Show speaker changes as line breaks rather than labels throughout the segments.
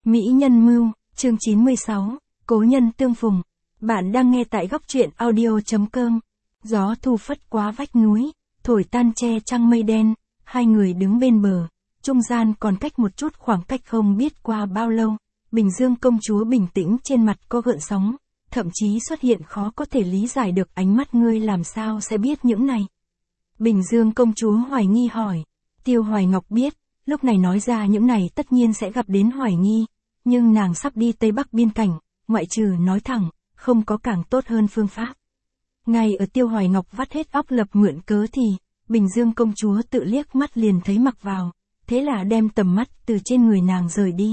Mỹ nhân mưu, chương 96, cố nhân tương phùng. Bạn đang nghe tại góc truyện audio.com. Gió thu phất qua vách núi, thổi tan che trăng mây đen, hai người đứng bên bờ, trung gian còn cách một chút khoảng cách không biết qua bao lâu. Bình Dương công chúa bình tĩnh trên mặt có gợn sóng, thậm chí xuất hiện khó có thể lý giải được ánh mắt ngươi làm sao sẽ biết những này. Bình Dương công chúa hoài nghi hỏi, Tiêu Hoài Ngọc biết, lúc này nói ra những này tất nhiên sẽ gặp đến hoài nghi, nhưng nàng sắp đi Tây Bắc biên cảnh, ngoại trừ nói thẳng, không có càng tốt hơn phương pháp. Ngay ở Tiêu Hoài Ngọc vắt hết óc lập mượn cớ thì, Bình Dương công chúa tự liếc mắt liền thấy mặc vào, thế là đem tầm mắt từ trên người nàng rời đi.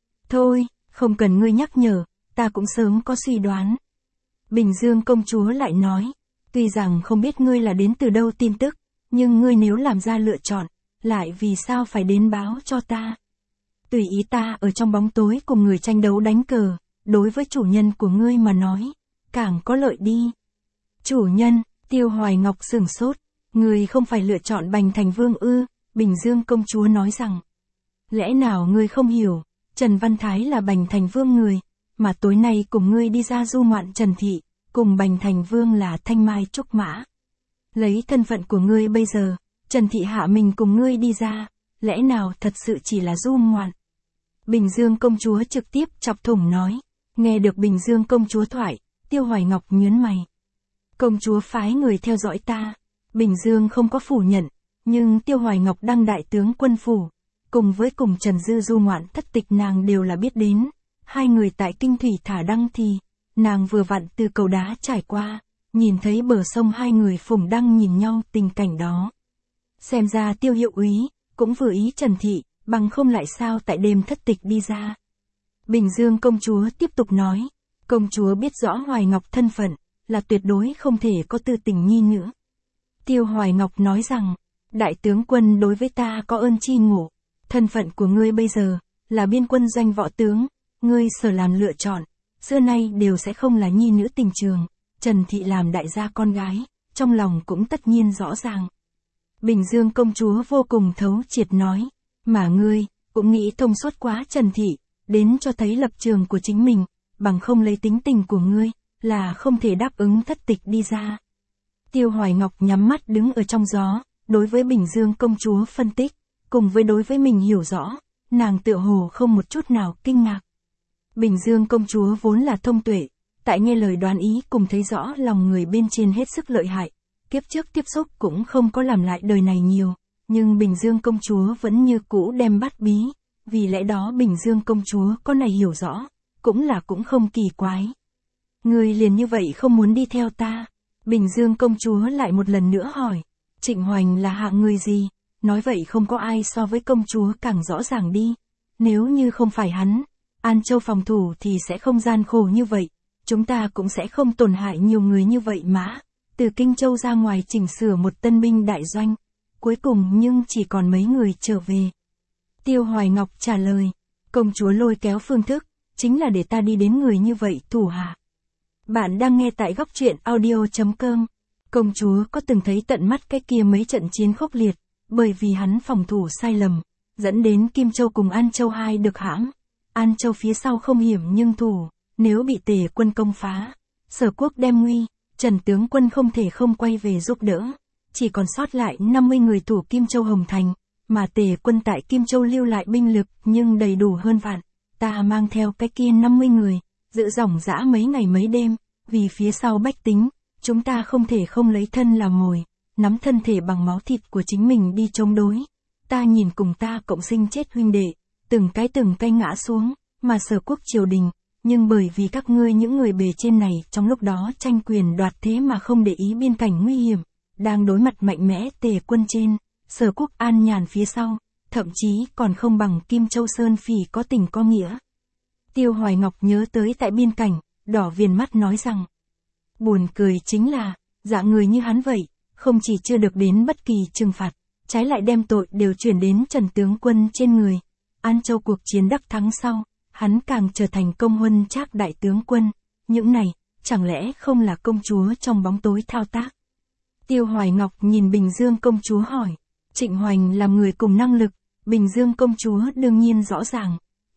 Thôi, không cần ngươi nhắc nhở, ta cũng sớm có suy đoán. Bình Dương công chúa lại nói, tuy rằng không biết ngươi là đến từ đâu tin tức, nhưng ngươi nếu làm ra lựa chọn, lại vì sao phải đến báo cho ta? Tùy ý ta ở trong bóng tối cùng người tranh đấu đánh cờ, đối với chủ nhân của ngươi mà nói, càng có lợi đi. Chủ nhân, Tiêu Hoài Ngọc sửng sốt, ngươi không phải lựa chọn Bành Thành Vương ư? Bình Dương công chúa nói rằng, lẽ nào ngươi không hiểu, Trần Văn Thái là Bành Thành Vương người, mà tối nay cùng ngươi đi ra du ngoạn Trần Thị, cùng Bành Thành Vương là Thanh Mai Trúc Mã. Lấy thân phận của ngươi bây giờ, Trần Thị hạ mình cùng ngươi đi ra, lẽ nào thật sự chỉ là du ngoạn? Bình Dương công chúa trực tiếp chọc thủng nói, nghe được Bình Dương công chúa thoại, Tiêu Hoài Ngọc nhướng mày. Công chúa phái người theo dõi ta, Bình Dương không có phủ nhận, nhưng Tiêu Hoài Ngọc đăng đại tướng quân phủ, cùng với cùng Trần Dư du ngoạn thất tịch nàng đều là biết đến, hai người tại Kinh Thủy thả đăng thì, nàng vừa vặn từ cầu đá trải qua, nhìn thấy bờ sông hai người phùng đăng nhìn nhau tình cảnh đó. Xem ra Tiêu hiệu úy, cũng vừa ý Trần Thị, bằng không lại sao tại đêm thất tịch đi ra. Bình Dương công chúa tiếp tục nói, công chúa biết rõ Hoài Ngọc thân phận, là tuyệt đối không thể có tư tình nhi nữa. Tiêu Hoài Ngọc nói rằng, đại tướng quân đối với ta có ơn chi ngộ, thân phận của ngươi bây giờ, là biên quân doanh võ tướng, ngươi sở làm lựa chọn, xưa nay đều sẽ không là nhi nữ tình trường, Trần Thị làm đại gia con gái, trong lòng cũng tất nhiên rõ ràng. Bình Dương công chúa vô cùng thấu triệt nói, mà ngươi, cũng nghĩ thông suốt quá Trần Thị, đến cho thấy lập trường của chính mình, bằng không lấy tính tình của ngươi, là không thể đáp ứng thất tịch đi ra. Tiêu Hoài Ngọc nhắm mắt đứng ở trong gió, đối với Bình Dương công chúa phân tích, cùng với đối với mình hiểu rõ, nàng tựa hồ không một chút nào kinh ngạc. Bình Dương công chúa vốn là thông tuệ, tại nghe lời đoán ý cùng thấy rõ lòng người bên trên hết sức lợi hại, kiếp trước tiếp xúc cũng không có làm lại đời này nhiều, nhưng Bình Dương công chúa vẫn như cũ đem bắt bí, vì lẽ đó Bình Dương công chúa có này hiểu rõ, cũng không kỳ quái. Người liền như vậy không muốn đi theo ta? Bình Dương công chúa lại một lần nữa hỏi, Trịnh Hoành là hạng người gì? Nói vậy không có ai so với công chúa càng rõ ràng đi. Nếu như không phải hắn, An Châu phòng thủ thì sẽ không gian khổ như vậy, chúng ta cũng sẽ không tổn hại nhiều người như vậy mà. Từ Kinh Châu ra ngoài chỉnh sửa một tân binh đại doanh, cuối cùng nhưng chỉ còn mấy người trở về. Tiêu Hoài Ngọc trả lời, công chúa lôi kéo phương thức, chính là để ta đi đến người như vậy thủ hạ. Bạn đang nghe tại góc truyện audio.com. Công chúa có từng thấy tận mắt cái kia mấy trận chiến khốc liệt, bởi vì hắn phòng thủ sai lầm, dẫn đến Kim Châu cùng An Châu hai được hãm. An Châu phía sau không hiểm nhưng thủ, nếu bị Tề quân công phá, Sở Quốc đem nguy, Trần tướng quân không thể không quay về giúp đỡ, chỉ còn sót lại 50 người thủ Kim Châu Hồng Thành, mà Tề quân tại Kim Châu lưu lại binh lực nhưng đầy đủ hơn vạn, ta mang theo cái kia 50 người, giữ dòng dã mấy ngày mấy đêm, vì phía sau bách tính, chúng ta không thể không lấy thân làm mồi, nắm thân thể bằng máu thịt của chính mình đi chống đối. Ta nhìn cùng ta cộng sinh chết huynh đệ, từng cái ngã xuống, mà Sở Quốc triều đình, nhưng bởi vì các ngươi những người bề trên này trong lúc đó tranh quyền đoạt thế mà không để ý biên cảnh nguy hiểm, đang đối mặt mạnh mẽ Tề quân trên, Sở Quốc an nhàn phía sau, thậm chí còn không bằng Kim Châu Sơn Phỉ có tình có nghĩa. Tiêu Hoài Ngọc nhớ tới tại biên cảnh, đỏ viền mắt nói rằng, buồn cười chính là, dạng người như hắn vậy, không chỉ chưa được đến bất kỳ trừng phạt, trái lại đem tội đều chuyển đến Trần tướng quân trên người. An Châu cuộc chiến đắc thắng sau, hắn càng trở thành công huân trác đại tướng quân, những này, chẳng lẽ không là công chúa trong bóng tối thao tác? Tiêu Hoài Ngọc nhìn Bình Dương công chúa hỏi, Trịnh Hoành làm người cùng năng lực, Bình Dương công chúa đương nhiên rõ ràng,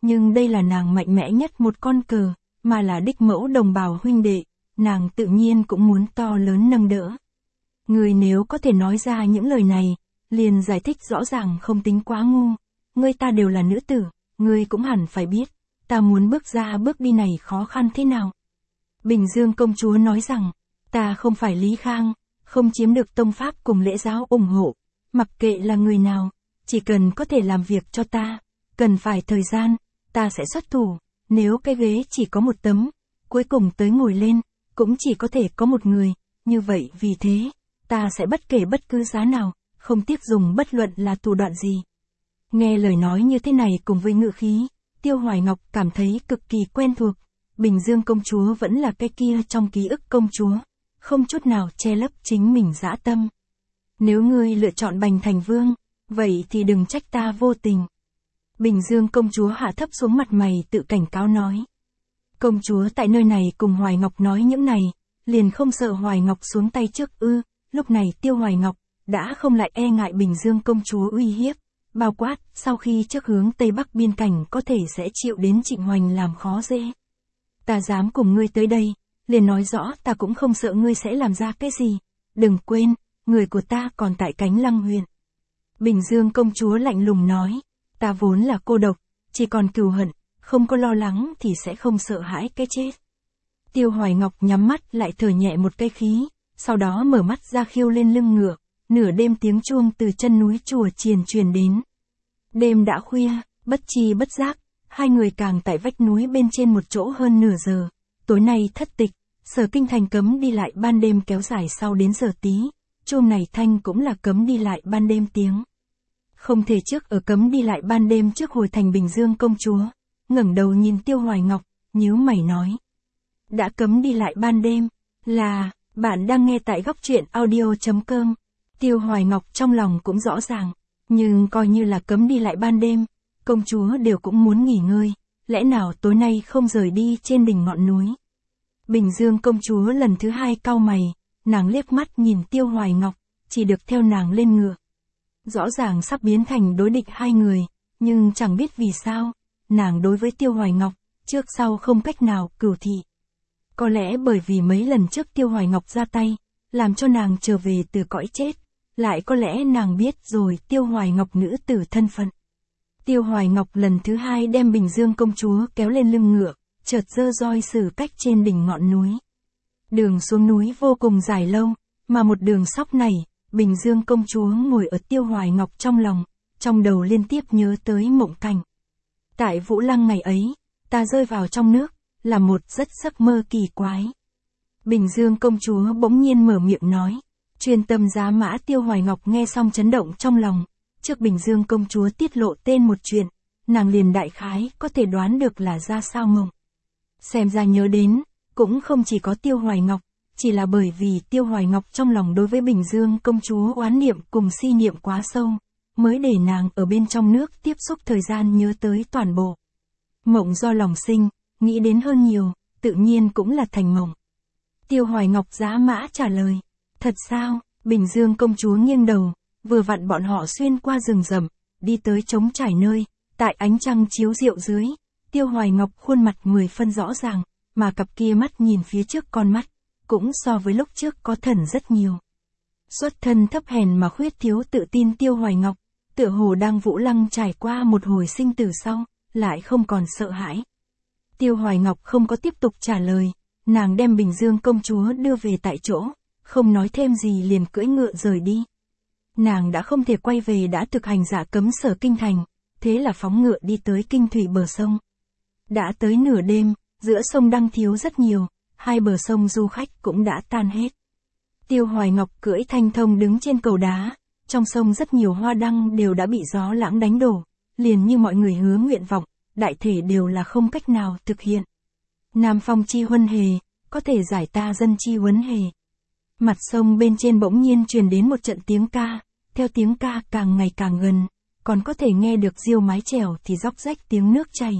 nhưng đây là nàng mạnh mẽ nhất một con cờ, mà là đích mẫu đồng bào huynh đệ, nàng tự nhiên cũng muốn to lớn nâng đỡ. Ngươi nếu có thể nói ra những lời này, liền giải thích rõ ràng không tính quá ngu, ngươi ta đều là nữ tử, ngươi cũng hẳn phải biết, ta muốn bước ra bước đi này khó khăn thế nào. Bình Dương công chúa nói rằng, ta không phải Lý Khang, không chiếm được tông pháp cùng lễ giáo ủng hộ, mặc kệ là người nào, chỉ cần có thể làm việc cho ta, cần phải thời gian, ta sẽ xuất thủ, nếu cái ghế chỉ có một tấm, cuối cùng tới ngồi lên, cũng chỉ có thể có một người, như vậy vì thế, ta sẽ bất kể bất cứ giá nào, không tiếc dùng bất luận là thủ đoạn gì. Nghe lời nói như thế này cùng với ngữ khí, Tiêu Hoài Ngọc cảm thấy cực kỳ quen thuộc, Bình Dương công chúa vẫn là cái kia trong ký ức công chúa, không chút nào che lấp chính mình dã tâm. Nếu ngươi lựa chọn Bành Thành Vương, vậy thì đừng trách ta vô tình. Bình Dương công chúa hạ thấp xuống mặt mày tự cảnh cáo nói. Công chúa tại nơi này cùng Hoài Ngọc nói những này, liền không sợ Hoài Ngọc xuống tay trước ư, lúc này Tiêu Hoài Ngọc đã không lại e ngại Bình Dương công chúa uy hiếp, bao quát, sau khi trước hướng Tây Bắc biên cảnh có thể sẽ chịu đến Trịnh Hoành làm khó dễ. Ta dám cùng ngươi tới đây, liền nói rõ ta cũng không sợ ngươi sẽ làm ra cái gì, đừng quên, người của ta còn tại Cánh Lăng huyện. Bình Dương công chúa lạnh lùng nói, ta vốn là cô độc, chỉ còn cừu hận, không có lo lắng thì sẽ không sợ hãi cái chết. Tiêu Hoài Ngọc nhắm mắt lại thở nhẹ một cái khí, sau đó mở mắt ra khiêu lên lưng ngựa, nửa đêm tiếng chuông từ chân núi chùa Chiền truyền đến. Đêm đã khuya, bất chi bất giác, hai người càng tại vách núi bên trên một chỗ hơn nửa giờ. Tối nay thất tịch, Sở Kinh Thành cấm đi lại ban đêm kéo dài sau đến giờ tí, chuông này thanh cũng là cấm đi lại ban đêm tiếng. Không thể trước ở cấm đi lại ban đêm trước hồi thành Bình Dương công chúa, ngẩng đầu nhìn Tiêu Hoài Ngọc, nhíu mày nói. Đã cấm đi lại ban đêm, là, bạn đang nghe tại góc truyện audio.com. Tiêu Hoài Ngọc trong lòng cũng rõ ràng, nhưng coi như là cấm đi lại ban đêm, công chúa đều cũng muốn nghỉ ngơi, lẽ nào tối nay không rời đi trên đỉnh ngọn núi. Bình Dương công chúa lần thứ hai cau mày, nàng liếc mắt nhìn Tiêu Hoài Ngọc, chỉ được theo nàng lên ngựa. Rõ ràng sắp biến thành đối địch hai người, nhưng chẳng biết vì sao, nàng đối với Tiêu Hoài Ngọc, trước sau không cách nào cửu thị. Có lẽ bởi vì mấy lần trước Tiêu Hoài Ngọc ra tay, làm cho nàng trở về từ cõi chết, lại có lẽ nàng biết rồi Tiêu Hoài Ngọc nữ tử thân phận. Tiêu Hoài Ngọc lần thứ hai đem Bình Dương công chúa kéo lên lưng ngựa, chợt giơ roi xử cách trên đỉnh ngọn núi. Đường xuống núi vô cùng dài lâu, mà một đường sóc này, Bình Dương công chúa ngồi ở Tiêu Hoài Ngọc trong lòng, trong đầu liên tiếp nhớ tới mộng cảnh. Tại Vũ Lăng ngày ấy, ta rơi vào trong nước, là một rất giấc mơ kỳ quái. Bình Dương công chúa bỗng nhiên mở miệng nói, truyền tâm giá mã. Tiêu Hoài Ngọc nghe xong chấn động trong lòng, trước Bình Dương công chúa tiết lộ tên một chuyện, nàng liền đại khái có thể đoán được là ra sao mộng. Xem ra nhớ đến, cũng không chỉ có Tiêu Hoài Ngọc, chỉ là bởi vì Tiêu Hoài Ngọc trong lòng đối với Bình Dương công chúa oán niệm cùng si niệm quá sâu, mới để nàng ở bên trong nước tiếp xúc thời gian nhớ tới toàn bộ. Mộng do lòng sinh, nghĩ đến hơn nhiều, tự nhiên cũng là thành mộng. Tiêu Hoài Ngọc giá mã trả lời, thật sao? Bình Dương công chúa nghiêng đầu, vừa vặn bọn họ xuyên qua rừng rậm, đi tới trống trải nơi, tại ánh trăng chiếu rượu dưới, Tiêu Hoài Ngọc khuôn mặt 10 phân rõ ràng, mà cặp kia mắt nhìn phía trước con mắt, cũng so với lúc trước có thần rất nhiều. Xuất thân thấp hèn mà khuyết thiếu tự tin Tiêu Hoài Ngọc, tựa hồ đang Vũ Lăng trải qua một hồi sinh tử sau, lại không còn sợ hãi. Tiêu Hoài Ngọc không có tiếp tục trả lời, nàng đem Bình Dương công chúa đưa về tại chỗ, không nói thêm gì liền cưỡi ngựa rời đi. Nàng đã không thể quay về đã thực hành giả cấm Sở Kinh Thành, thế là phóng ngựa đi tới Kinh Thủy bờ sông. Đã tới nửa đêm, giữa sông đăng thiếu rất nhiều, hai bờ sông du khách cũng đã tan hết. Tiêu Hoài Ngọc cưỡi Thanh Thông đứng trên cầu đá, trong sông rất nhiều hoa đăng đều đã bị gió lãng đánh đổ, liền như mọi người hứa nguyện vọng, đại thể đều là không cách nào thực hiện. Nam phong chi huân hề, có thể giải ta dân chi huấn hề. Mặt sông bên trên bỗng nhiên truyền đến một trận tiếng ca, theo tiếng ca càng ngày càng gần, còn có thể nghe được diêu mái chèo thì róc rách tiếng nước chảy.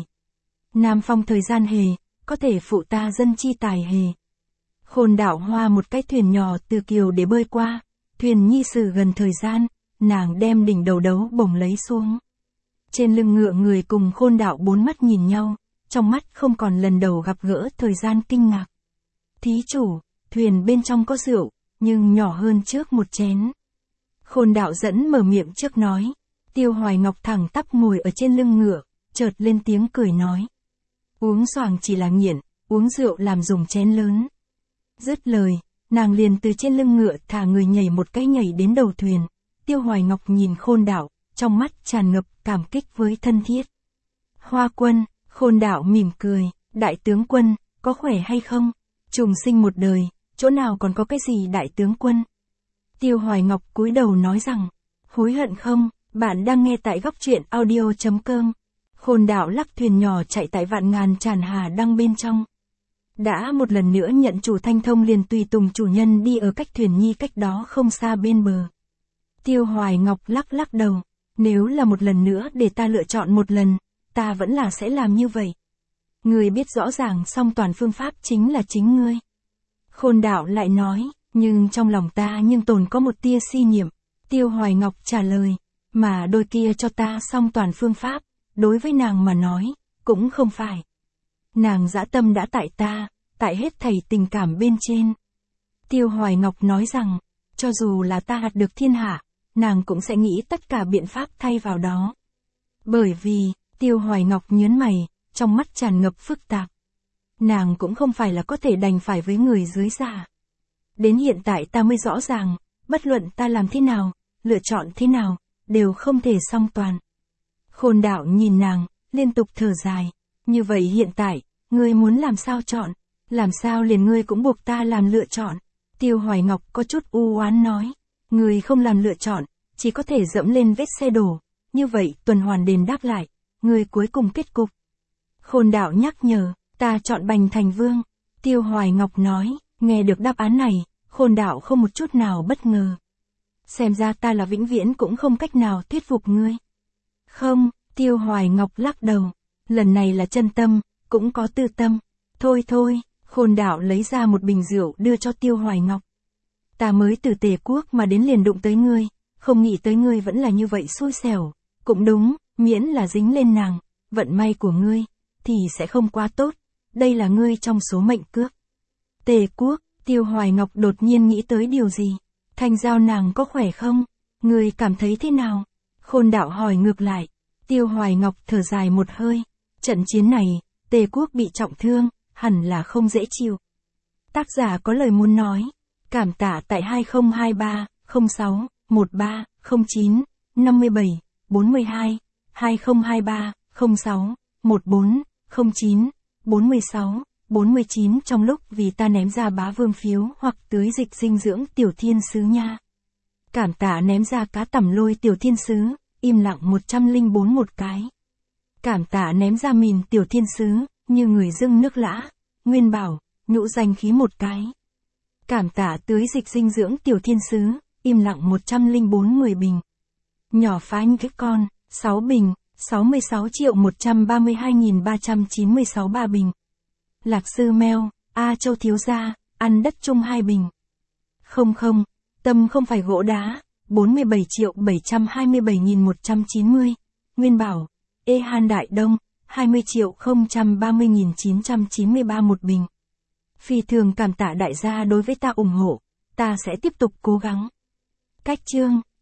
Nam phong thời gian hề, có thể phụ ta dân chi tài hề. Khôn đảo hoa một cái thuyền nhỏ từ kiều để bơi qua, thuyền nhi sử gần thời gian, nàng đem đỉnh đầu đấu bổng lấy xuống. Trên lưng ngựa người cùng Khôn Đạo bốn mắt nhìn nhau, trong mắt không còn lần đầu gặp gỡ thời gian kinh ngạc. Thí chủ, thuyền bên trong có rượu, nhưng nhỏ hơn trước một chén. Khôn Đạo dẫn mở miệng trước nói. Tiêu Hoài Ngọc thẳng tắp ngồi ở trên lưng ngựa, chợt lên tiếng cười nói. Uống xoàng chỉ là nghiện, uống rượu làm dùng chén lớn. Dứt lời, nàng liền từ trên lưng ngựa thả người nhảy một cái nhảy đến đầu thuyền. Tiêu Hoài Ngọc nhìn Khôn Đạo, trong mắt tràn ngập cảm kích với thân thiết. Hoa Quân, Khôn Đạo mỉm cười, đại tướng quân, có khỏe hay không? Trùng sinh một đời, chỗ nào còn có cái gì đại tướng quân? Tiêu Hoài Ngọc cúi đầu nói rằng, hối hận không, bạn đang nghe tại góc truyện audio.com. Khôn Đạo lắc thuyền nhỏ chạy tại vạn ngàn tràn hà đăng bên trong. Đã một lần nữa nhận chủ Thanh Thông liền tùy tùng chủ nhân đi ở cách thuyền nhi cách đó không xa bên bờ. Tiêu Hoài Ngọc lắc lắc đầu, nếu là một lần nữa để ta lựa chọn một lần, ta vẫn là sẽ làm như vậy. Ngươi biết rõ ràng song toàn phương pháp chính là chính ngươi. Khôn Đạo lại nói, nhưng trong lòng ta nhưng tồn có một tia si niệm. Tiêu Hoài Ngọc trả lời, mà đôi kia cho ta song toàn phương pháp, đối với nàng mà nói, cũng không phải. Nàng dã tâm đã tại ta, tại hết thảy tình cảm bên trên. Tiêu Hoài Ngọc nói rằng, cho dù là ta đạt được thiên hạ, nàng cũng sẽ nghĩ tất cả biện pháp thay vào đó. Bởi vì, Tiêu Hoài Ngọc nhớn mày, trong mắt tràn ngập phức tạp. Nàng cũng không phải là có thể đành phải với người dưới giả. Đến hiện tại ta mới rõ ràng, bất luận ta làm thế nào, lựa chọn thế nào, đều không thể song toàn. Khôn Đạo nhìn nàng, liên tục thở dài. Như vậy hiện tại, ngươi muốn làm sao chọn? Làm sao liền ngươi cũng buộc ta làm lựa chọn? Tiêu Hoài Ngọc có chút u oán nói. Ngươi không làm lựa chọn, chỉ có thể dẫm lên vết xe đổ. Như vậy tuần hoàn đền đáp lại, ngươi cuối cùng kết cục. Khôn Đạo nhắc nhở, ta chọn Bành Thành Vương. Tiêu Hoài Ngọc nói, nghe được đáp án này, Khôn Đạo không một chút nào bất ngờ. Xem ra ta là vĩnh viễn cũng không cách nào thuyết phục ngươi. Không, Tiêu Hoài Ngọc lắc đầu. Lần này là chân tâm, cũng có tư tâm. Thôi thôi, Khôn Đạo lấy ra một bình rượu đưa cho Tiêu Hoài Ngọc. Ta mới từ Tề Quốc mà đến liền đụng tới ngươi, không nghĩ tới ngươi vẫn là như vậy xui xẻo. Cũng đúng, miễn là dính lên nàng, vận may của ngươi, thì sẽ không quá tốt. Đây là ngươi trong số mệnh cước. Tề Quốc, Tiêu Hoài Ngọc đột nhiên nghĩ tới điều gì. Thanh Giao nàng có khỏe không? Ngươi cảm thấy thế nào? Khôn Đạo hỏi ngược lại. Tiêu Hoài Ngọc thở dài một hơi. Trận chiến này, Tề Quốc bị trọng thương, hẳn là không dễ chịu. Tác giả có lời muốn nói. Cảm tạ tại 2023, 06, 13, 09, 57, 42, 2023, 06, 14, 09, 46, 49 trong lúc vì ta ném ra bá vương phiếu hoặc tưới dịch dinh dưỡng tiểu thiên sứ nha. Cảm tạ ném ra cá tẩm lôi tiểu thiên sứ, im lặng 104 một cái. Cảm tạ ném ra mìn tiểu thiên sứ, như người dưng nước lã, Nguyên Bảo, nhũ danh khí một cái. Cảm tạ tưới dịch dinh dưỡng tiểu thiên sứ, im lặng 104 10 bình. Nhỏ phanh cái con, 6 bình, 66.132.396 3 bình. Lạc sư Mèo, A Châu thiếu gia, ăn đất chung 2 bình. Không không, tâm không phải gỗ đá, 47.727.190. Nguyên Bảo, Ê Han Đại Đông, 20.030.993 một bình. Phi thường cảm tạ đại gia đối với ta ủng hộ, ta sẽ tiếp tục cố gắng. Cách chương